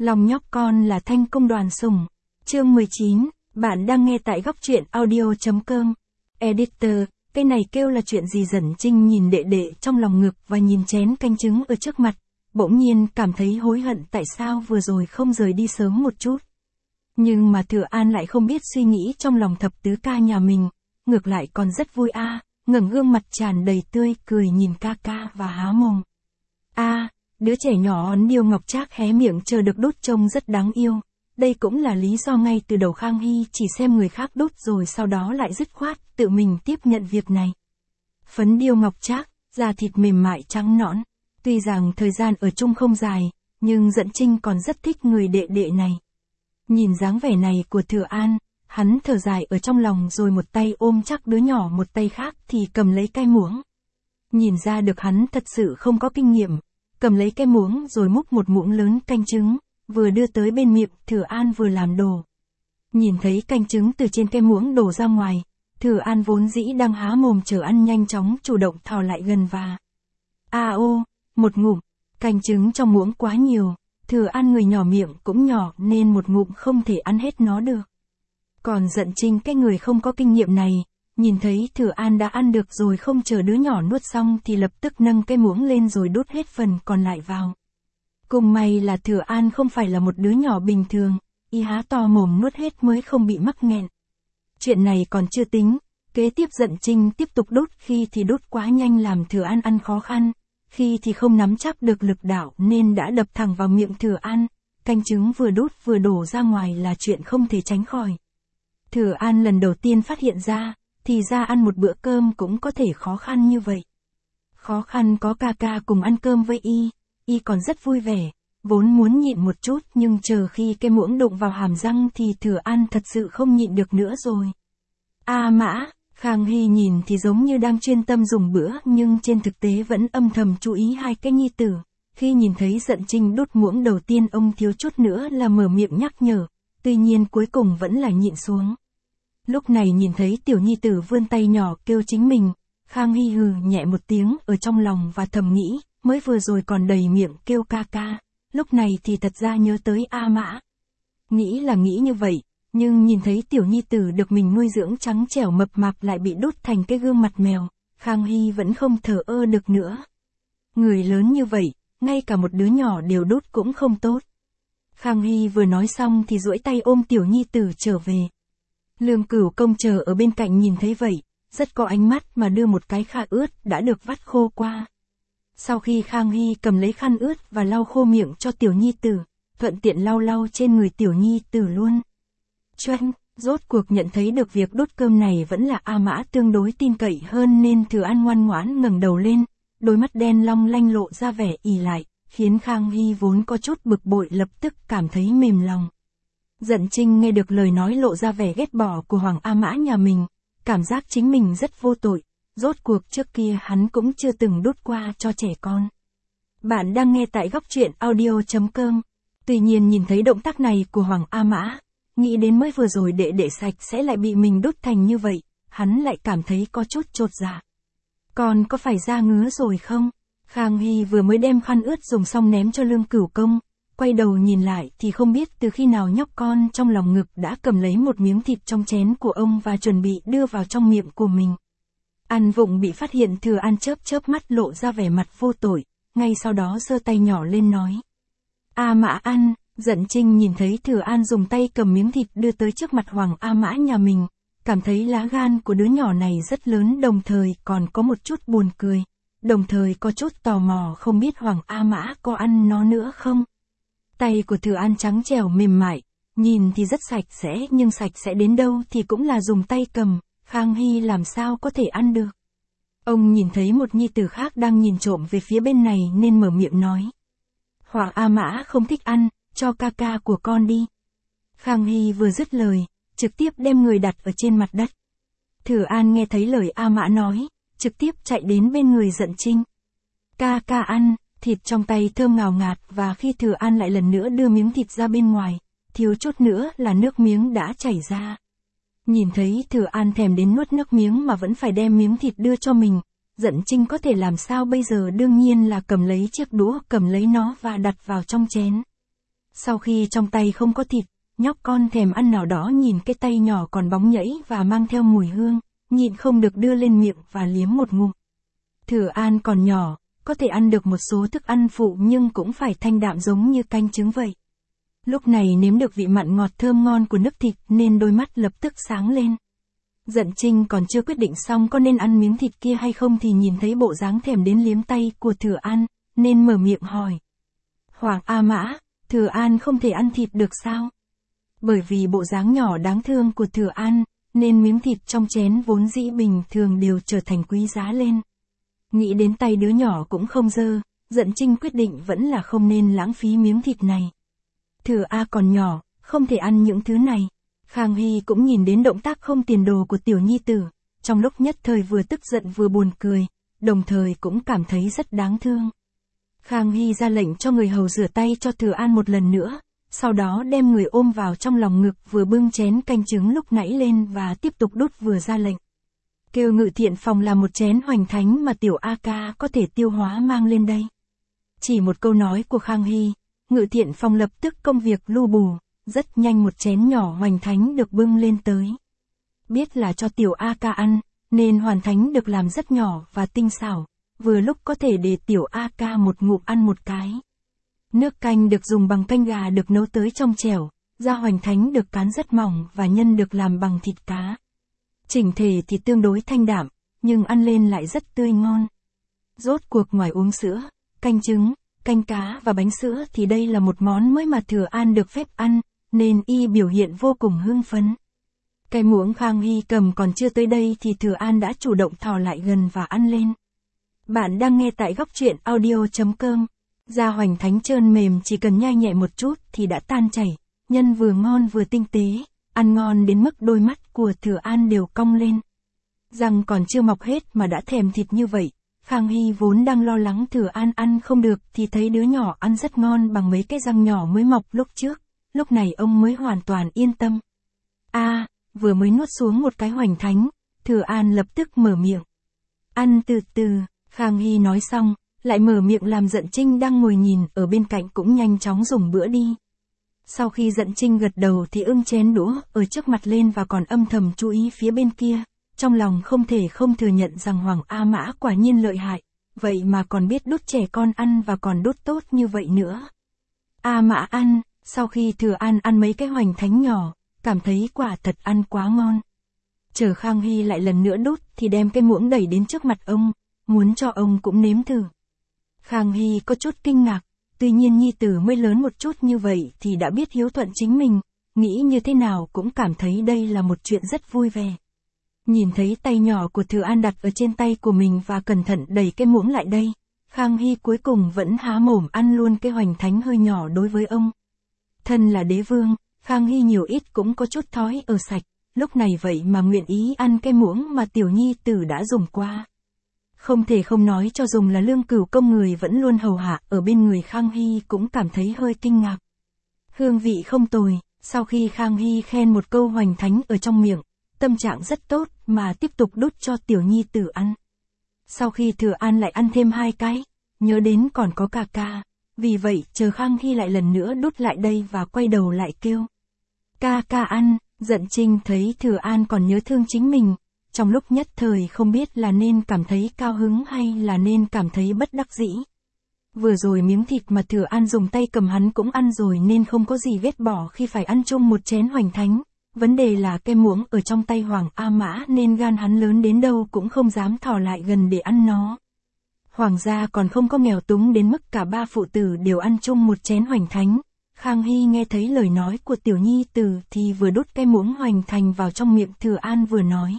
Lòng nhóc con là thanh công đoàn sủng. Chương 19, bạn đang nghe tại góc truyện audio.com. Editor, cái này kêu là chuyện gì? Dận Trinh nhìn đệ đệ trong lòng ngực và nhìn chén canh trứng ở trước mặt, bỗng nhiên cảm thấy hối hận tại sao vừa rồi không rời đi sớm một chút. Nhưng mà Thừa An lại không biết suy nghĩ trong lòng thập tứ ca nhà mình, ngược lại còn rất vui ngẩng gương mặt tràn đầy tươi cười nhìn ca ca và há mồm. Đứa trẻ nhỏ ón điêu ngọc trác hé miệng chờ được đút trông rất đáng yêu. Đây cũng là lý do ngay từ đầu Khang Hy chỉ xem người khác đút rồi sau đó lại dứt khoát tự mình tiếp nhận việc này. Phấn điêu ngọc trác, da thịt mềm mại trắng nõn. Tuy rằng thời gian ở chung không dài, nhưng Dận Trinh còn rất thích người đệ đệ này. Nhìn dáng vẻ này của Thừa An, hắn thở dài ở trong lòng rồi một tay ôm chắc đứa nhỏ, một tay khác thì cầm lấy cái muỗng. Nhìn ra được hắn thật sự không có kinh nghiệm, cầm lấy cái muỗng rồi múc một muỗng lớn canh trứng, vừa đưa tới bên miệng, Thừa An vừa làm đồ. Nhìn thấy canh trứng từ trên cái muỗng đổ ra ngoài, Thừa An vốn dĩ đang há mồm chờ ăn nhanh chóng chủ động thò lại gần và một ngụm, canh trứng trong muỗng quá nhiều, Thừa An người nhỏ miệng cũng nhỏ nên một ngụm không thể ăn hết nó được. Còn Dận Trinh cái người không có kinh nghiệm này, nhìn thấy Thừa An đã ăn được rồi không chờ đứa nhỏ nuốt xong thì lập tức nâng cái muỗng lên rồi đút hết phần còn lại vào. Cùng may là Thừa An không phải là một đứa nhỏ bình thường, y há to mồm nuốt hết mới không bị mắc nghẹn. Chuyện này còn chưa tính, kế tiếp Dận Trinh tiếp tục đút, khi thì đút quá nhanh làm Thừa An ăn khó khăn, khi thì không nắm chắc được lực đạo nên đã đập thẳng vào miệng Thừa An, canh trứng vừa đút vừa đổ ra ngoài là chuyện không thể tránh khỏi. Thừa An lần đầu tiên phát hiện ra, thì ra ăn một bữa cơm cũng có thể khó khăn như vậy. Khó khăn có ca ca cùng ăn cơm với y còn rất vui vẻ, vốn muốn nhịn một chút nhưng chờ khi cái muỗng đụng vào hàm răng thì Thừa An thật sự không nhịn được nữa rồi. Mã, Khang Hy nhìn thì giống như đang chuyên tâm dùng bữa nhưng trên thực tế vẫn âm thầm chú ý hai cái nhi tử. Khi nhìn thấy Dận Trinh đút muỗng đầu tiên ông thiếu chút nữa là mở miệng nhắc nhở, tuy nhiên cuối cùng vẫn là nhịn xuống. Lúc này nhìn thấy tiểu nhi tử vươn tay nhỏ kêu chính mình, Khang Hy hừ nhẹ một tiếng ở trong lòng và thầm nghĩ, mới vừa rồi còn đầy miệng kêu ca ca, lúc này thì thật ra nhớ tới Mã. Nghĩ là nghĩ như vậy, nhưng nhìn thấy tiểu nhi tử được mình nuôi dưỡng trắng trẻo mập mạp lại bị đút thành cái gương mặt mèo, Khang Hy vẫn không thờ ơ được nữa. Người lớn như vậy, ngay cả một đứa nhỏ đều đút cũng không tốt. Khang Hy vừa nói xong thì duỗi tay ôm tiểu nhi tử trở về. Lương Cửu Công chờ ở bên cạnh nhìn thấy vậy, rất có ánh mắt mà đưa một cái khăn ướt đã được vắt khô qua. Sau khi Khang Hy cầm lấy khăn ướt và lau khô miệng cho tiểu nhi tử, thuận tiện lau trên người tiểu nhi tử luôn. Choanh, rốt cuộc nhận thấy được việc đút cơm này vẫn là Mã tương đối tin cậy hơn nên Thừa An ngoan ngoãn ngẩng đầu lên, đôi mắt đen long lanh lộ ra vẻ ỷ lại, khiến Khang Hy vốn có chút bực bội lập tức cảm thấy mềm lòng. Dận Trinh nghe được lời nói lộ ra vẻ ghét bỏ của Hoàng Mã nhà mình, cảm giác chính mình rất vô tội, rốt cuộc trước kia hắn cũng chưa từng đút qua cho trẻ con. Bạn đang nghe tại góc truyện audio.com. Tuy nhiên nhìn thấy động tác này của Hoàng Mã, nghĩ đến mới vừa rồi đệ sạch sẽ lại bị mình đút thành như vậy, hắn lại cảm thấy có chút chột dạ. Còn có phải ra ngứa rồi không? Khang Hy vừa mới đem khăn ướt dùng xong ném cho Lương Cửu Công, quay đầu nhìn lại thì không biết từ khi nào nhóc con trong lòng ngực đã cầm lấy một miếng thịt trong chén của ông và chuẩn bị đưa vào trong miệng của mình. Ăn vụng bị phát hiện, Thừa An chớp mắt lộ ra vẻ mặt vô tội, ngay sau đó giơ tay nhỏ lên nói. Mã ăn. Dận Trinh nhìn thấy Thừa An dùng tay cầm miếng thịt đưa tới trước mặt Hoàng Mã nhà mình, cảm thấy lá gan của đứa nhỏ này rất lớn, đồng thời còn có một chút buồn cười, đồng thời có chút tò mò không biết Hoàng Mã có ăn nó nữa không. Tay của Thừa An trắng trẻo mềm mại, nhìn thì rất sạch sẽ nhưng sạch sẽ đến đâu thì cũng là dùng tay cầm, Khang Hy làm sao có thể ăn được. Ông nhìn thấy một nhi tử khác đang nhìn trộm về phía bên này nên mở miệng nói. Hoàng Mã không thích ăn, cho ca ca của con đi. Khang Hy vừa dứt lời, trực tiếp đem người đặt ở trên mặt đất. Thừa An nghe thấy lời Mã nói, trực tiếp chạy đến bên người Dận Trinh. Ca ca ăn. Thịt trong tay thơm ngào ngạt và khi Thừa An lại lần nữa đưa miếng thịt ra bên ngoài, thiếu chút nữa là nước miếng đã chảy ra. Nhìn thấy Thừa An thèm đến nuốt nước miếng mà vẫn phải đem miếng thịt đưa cho mình, Dận Trinh có thể làm sao bây giờ, đương nhiên là cầm lấy chiếc đũa cầm lấy nó và đặt vào trong chén. Sau khi trong tay không có thịt, nhóc con thèm ăn nào đó nhìn cái tay nhỏ còn bóng nhẫy và mang theo mùi hương, nhịn không được đưa lên miệng và liếm một ngụm. Thừa An còn nhỏ, có thể ăn được một số thức ăn phụ nhưng cũng phải thanh đạm giống như canh trứng vậy. Lúc này nếm được vị mặn ngọt thơm ngon của nước thịt nên đôi mắt lập tức sáng lên. Dận Trinh còn chưa quyết định xong có nên ăn miếng thịt kia hay không thì nhìn thấy bộ dáng thèm đến liếm tay của Thừa An, nên mở miệng hỏi. Hoàng A Mã, Thừa An không thể ăn thịt được sao? Bởi vì bộ dáng nhỏ đáng thương của Thừa An, nên miếng thịt trong chén vốn dĩ bình thường đều trở thành quý giá lên. Nghĩ đến tay đứa nhỏ cũng không dơ, Dận Trinh quyết định vẫn là không nên lãng phí miếng thịt này. Thừa A còn nhỏ, không thể ăn những thứ này. Khang Hy cũng nhìn đến động tác không tiền đồ của tiểu nhi tử, trong lúc nhất thời vừa tức giận vừa buồn cười, đồng thời cũng cảm thấy rất đáng thương. Khang Hy ra lệnh cho người hầu rửa tay cho Thừa An một lần nữa, sau đó đem người ôm vào trong lòng ngực vừa bưng chén canh trứng lúc nãy lên và tiếp tục đút vừa ra lệnh. Kêu Ngự Thiện Phòng làm một chén hoành thánh mà tiểu A Ca có thể tiêu hóa mang lên đây. Chỉ một câu nói của Khang Hy, Ngự Thiện Phòng lập tức công việc lu bù, rất nhanh một chén nhỏ hoành thánh được bưng lên tới. Biết là cho tiểu A Ca ăn, nên hoàn thánh được làm rất nhỏ và tinh xảo, vừa lúc có thể để tiểu A Ca một ngụm ăn một cái. Nước canh được dùng bằng canh gà được nấu tới trong chẻo, da hoành thánh được cán rất mỏng và nhân được làm bằng thịt cá. Chỉnh thể thì tương đối thanh đạm, nhưng ăn lên lại rất tươi ngon. Rốt cuộc ngoài uống sữa, canh trứng, canh cá và bánh sữa thì đây là một món mới mà Thừa An được phép ăn, nên y biểu hiện vô cùng hưng phấn. Cái muỗng Khang Hy cầm còn chưa tới đây thì Thừa An đã chủ động thò lại gần và ăn lên. Bạn đang nghe tại góc truyện audio.com. Da hoành thánh trơn mềm chỉ cần nhai nhẹ một chút thì đã tan chảy, nhân vừa ngon vừa tinh tế, ăn ngon đến mức đôi mắt của Thừa An đều cong lên. Răng còn chưa mọc hết mà đã thèm thịt như vậy, Khang Hy vốn đang lo lắng Thừa An ăn không được thì thấy đứa nhỏ ăn rất ngon bằng mấy cái răng nhỏ mới mọc lúc trước, lúc này ông mới hoàn toàn yên tâm. Vừa mới nuốt xuống một cái hoành thánh, Thừa An lập tức mở miệng. Ăn từ từ, Khang Hy nói xong, lại mở miệng làm Dận Trinh đang ngồi nhìn ở bên cạnh cũng nhanh chóng dùng bữa đi. Sau khi Dận Trinh gật đầu thì ưng chén đũa ở trước mặt lên và còn âm thầm chú ý phía bên kia, trong lòng không thể không thừa nhận rằng Hoàng A Mã quả nhiên lợi hại, vậy mà còn biết đút trẻ con ăn và còn đút tốt như vậy nữa. A Mã ăn, sau khi Thừa An ăn mấy cái hoành thánh nhỏ, cảm thấy quả thật ăn quá ngon. Chờ Khang Hy lại lần nữa đút thì đem cái muỗng đẩy đến trước mặt ông, muốn cho ông cũng nếm thử. Khang Hy có chút kinh ngạc, tuy nhiên nhi tử mới lớn một chút như vậy thì đã biết hiếu thuận chính mình, nghĩ như thế nào cũng cảm thấy đây là một chuyện rất vui vẻ. Nhìn thấy tay nhỏ của Thừa An đặt ở trên tay của mình và cẩn thận đẩy cái muỗng lại đây, Khang Hy cuối cùng vẫn há mồm ăn luôn cái hoành thánh hơi nhỏ đối với ông. Thân là đế vương, Khang Hy nhiều ít cũng có chút thói ở sạch, lúc này vậy mà nguyện ý ăn cái muỗng mà tiểu nhi tử đã dùng qua. Không thể không nói cho dùng là Lương Cửu Công người vẫn luôn hầu hạ ở bên người Khang Hy cũng cảm thấy hơi kinh ngạc. Hương vị không tồi, sau khi Khang Hy khen một câu hoành thánh ở trong miệng, tâm trạng rất tốt mà tiếp tục đút cho tiểu nhi tử ăn. Sau khi Thừa An lại ăn thêm 2 cái, nhớ đến còn có ca ca, vì vậy chờ Khang Hy lại lần nữa đút lại đây và quay đầu lại kêu. Ca ca ăn, Dận Trinh thấy Thừa An còn nhớ thương chính mình, trong lúc nhất thời không biết là nên cảm thấy cao hứng hay là nên cảm thấy bất đắc dĩ. Vừa rồi miếng thịt mà Thừa An dùng tay cầm hắn cũng ăn rồi nên không có gì ghét bỏ khi phải ăn chung một chén hoành thánh. Vấn đề là cái muỗng ở trong tay Hoàng A Mã nên gan hắn lớn đến đâu cũng không dám thò lại gần để ăn nó. Hoàng gia còn không có nghèo túng đến mức cả 3 phụ tử đều ăn chung một chén hoành thánh. Khang Hy nghe thấy lời nói của tiểu nhi tử thì vừa đút cái muỗng hoành thành vào trong miệng Thừa An vừa nói.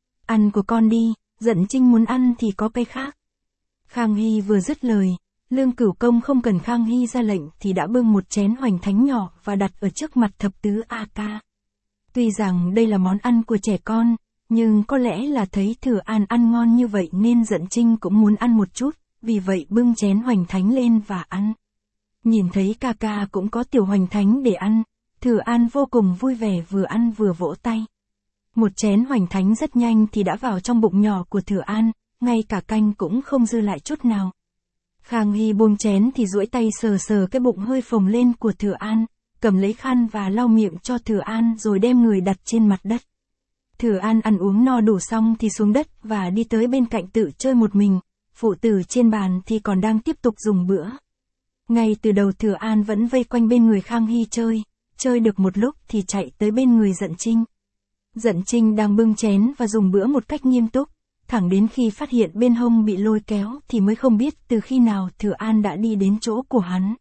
Ăn của con đi, Dận Trinh muốn ăn thì có cái khác. Khang Hy vừa dứt lời, Lương Cửu Công không cần Khang Hy ra lệnh thì đã bưng một chén hoành thánh nhỏ và đặt ở trước mặt thập tứ A Ca. Tuy rằng đây là món ăn của trẻ con, nhưng có lẽ là thấy Thừa An ăn ngon như vậy nên Dận Trinh cũng muốn ăn một chút, vì vậy bưng chén hoành thánh lên và ăn. Nhìn thấy ca ca cũng có tiểu hoành thánh để ăn, Thừa An vô cùng vui vẻ vừa ăn vừa vỗ tay. Một chén hoành thánh rất nhanh thì đã vào trong bụng nhỏ của Thừa An, ngay cả canh cũng không dư lại chút nào. Khang Hy buông chén thì duỗi tay sờ sờ cái bụng hơi phồng lên của Thừa An, cầm lấy khăn và lau miệng cho Thừa An rồi đem người đặt trên mặt đất. Thừa An ăn uống no đủ xong thì xuống đất và đi tới bên cạnh tự chơi một mình, phụ tử trên bàn thì còn đang tiếp tục dùng bữa. Ngay từ đầu Thừa An vẫn vây quanh bên người Khang Hy chơi được một lúc thì chạy tới bên người Dận Trinh. Dận Trinh đang bưng chén và dùng bữa một cách nghiêm túc, thẳng đến khi phát hiện bên hông bị lôi kéo thì mới không biết từ khi nào Thừa An đã đi đến chỗ của hắn.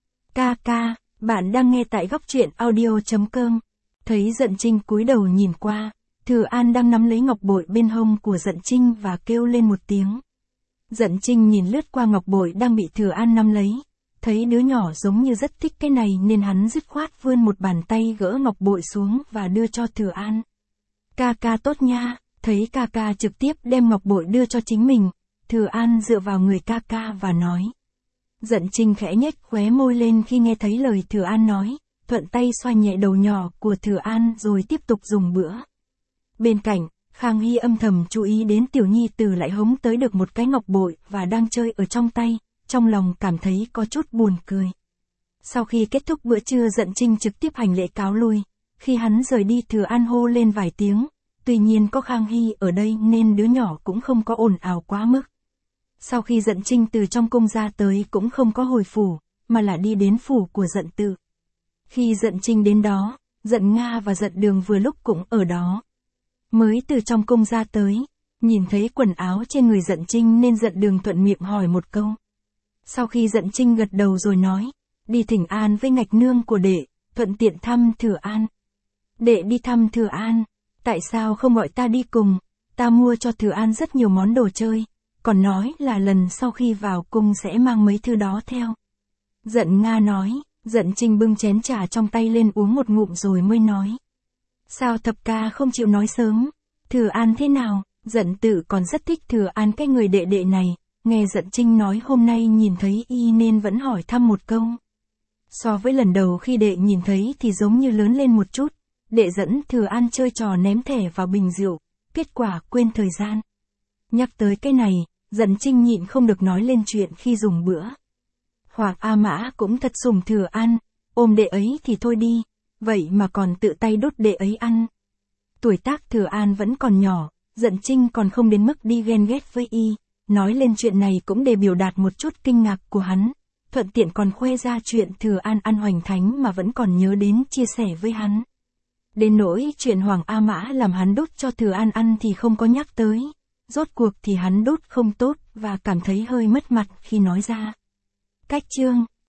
Ca ca, bạn đang nghe tại góc truyện audio.com. Thấy Dận Trinh cúi đầu nhìn qua, Thừa An đang nắm lấy ngọc bội bên hông của Dận Trinh và kêu lên một tiếng. Dận Trinh nhìn lướt qua ngọc bội đang bị Thừa An nắm lấy, thấy đứa nhỏ giống như rất thích cái này nên hắn dứt khoát vươn một bàn tay gỡ ngọc bội xuống và đưa cho Thừa An. Ca ca tốt nha, thấy ca ca trực tiếp đem ngọc bội đưa cho chính mình, Thừa An dựa vào người ca ca và nói. Dận Trinh khẽ nhếch khóe môi lên khi nghe thấy lời Thừa An nói, thuận tay xoa nhẹ đầu nhỏ của Thừa An rồi tiếp tục dùng bữa. Bên cạnh, Khang Hy âm thầm chú ý đến tiểu nhi tử lại hống tới được một cái ngọc bội và đang chơi ở trong tay, trong lòng cảm thấy có chút buồn cười. Sau khi kết thúc bữa trưa Dận Trinh trực tiếp hành lễ cáo lui, khi hắn rời đi Thừa An hô lên vài tiếng, tuy nhiên có Khang Hy ở đây nên đứa nhỏ cũng không có ồn ào quá mức. Sau khi Dận Trinh từ trong cung ra tới cũng không có hồi phủ, mà là đi đến phủ của Dận Tự. Khi Dận Trinh đến đó, Dận Nga và Dận Đường vừa lúc cũng ở đó. Mới từ trong cung ra tới, nhìn thấy quần áo trên người Dận Trinh nên Dận Đường thuận miệng hỏi một câu. Sau khi Dận Trinh gật đầu rồi nói, đi thỉnh an với ngạch nương của đệ, thuận tiện thăm Thừa An. Đệ đi thăm Thừa An, tại sao không gọi ta đi cùng, ta mua cho Thừa An rất nhiều món đồ chơi, còn nói là lần sau khi vào cung sẽ mang mấy thứ đó theo. Dận Nga nói, Dận Trinh bưng chén trà trong tay lên uống một ngụm rồi mới nói. Sao thập ca không chịu nói sớm, Thừa An thế nào, Dận Tự còn rất thích Thừa An cái người đệ đệ này, nghe Dận Trinh nói hôm nay nhìn thấy y nên vẫn hỏi thăm một câu. So với lần đầu khi đệ nhìn thấy thì giống như lớn lên một chút, đệ dẫn Thừa An chơi trò ném thẻ vào bình rượu, kết quả quên thời gian. Nhắc tới cái này, Dận Trinh nhịn không được nói lên chuyện khi dùng bữa. Hoặc A Mã cũng thật sủng Thừa An, ôm đệ ấy thì thôi đi, vậy mà còn tự tay đốt đệ ấy ăn. Tuổi tác Thừa An vẫn còn nhỏ, Dận Trinh còn không đến mức đi ghen ghét với y, nói lên chuyện này cũng để biểu đạt một chút kinh ngạc của hắn, thuận tiện còn khoe ra chuyện Thừa An ăn hoành thánh mà vẫn còn nhớ đến chia sẻ với hắn. Đến nỗi chuyện Hoàng A Mã làm hắn đốt cho Thừa An ăn thì không có nhắc tới, rốt cuộc thì hắn đốt không tốt và cảm thấy hơi mất mặt khi nói ra. Cách chương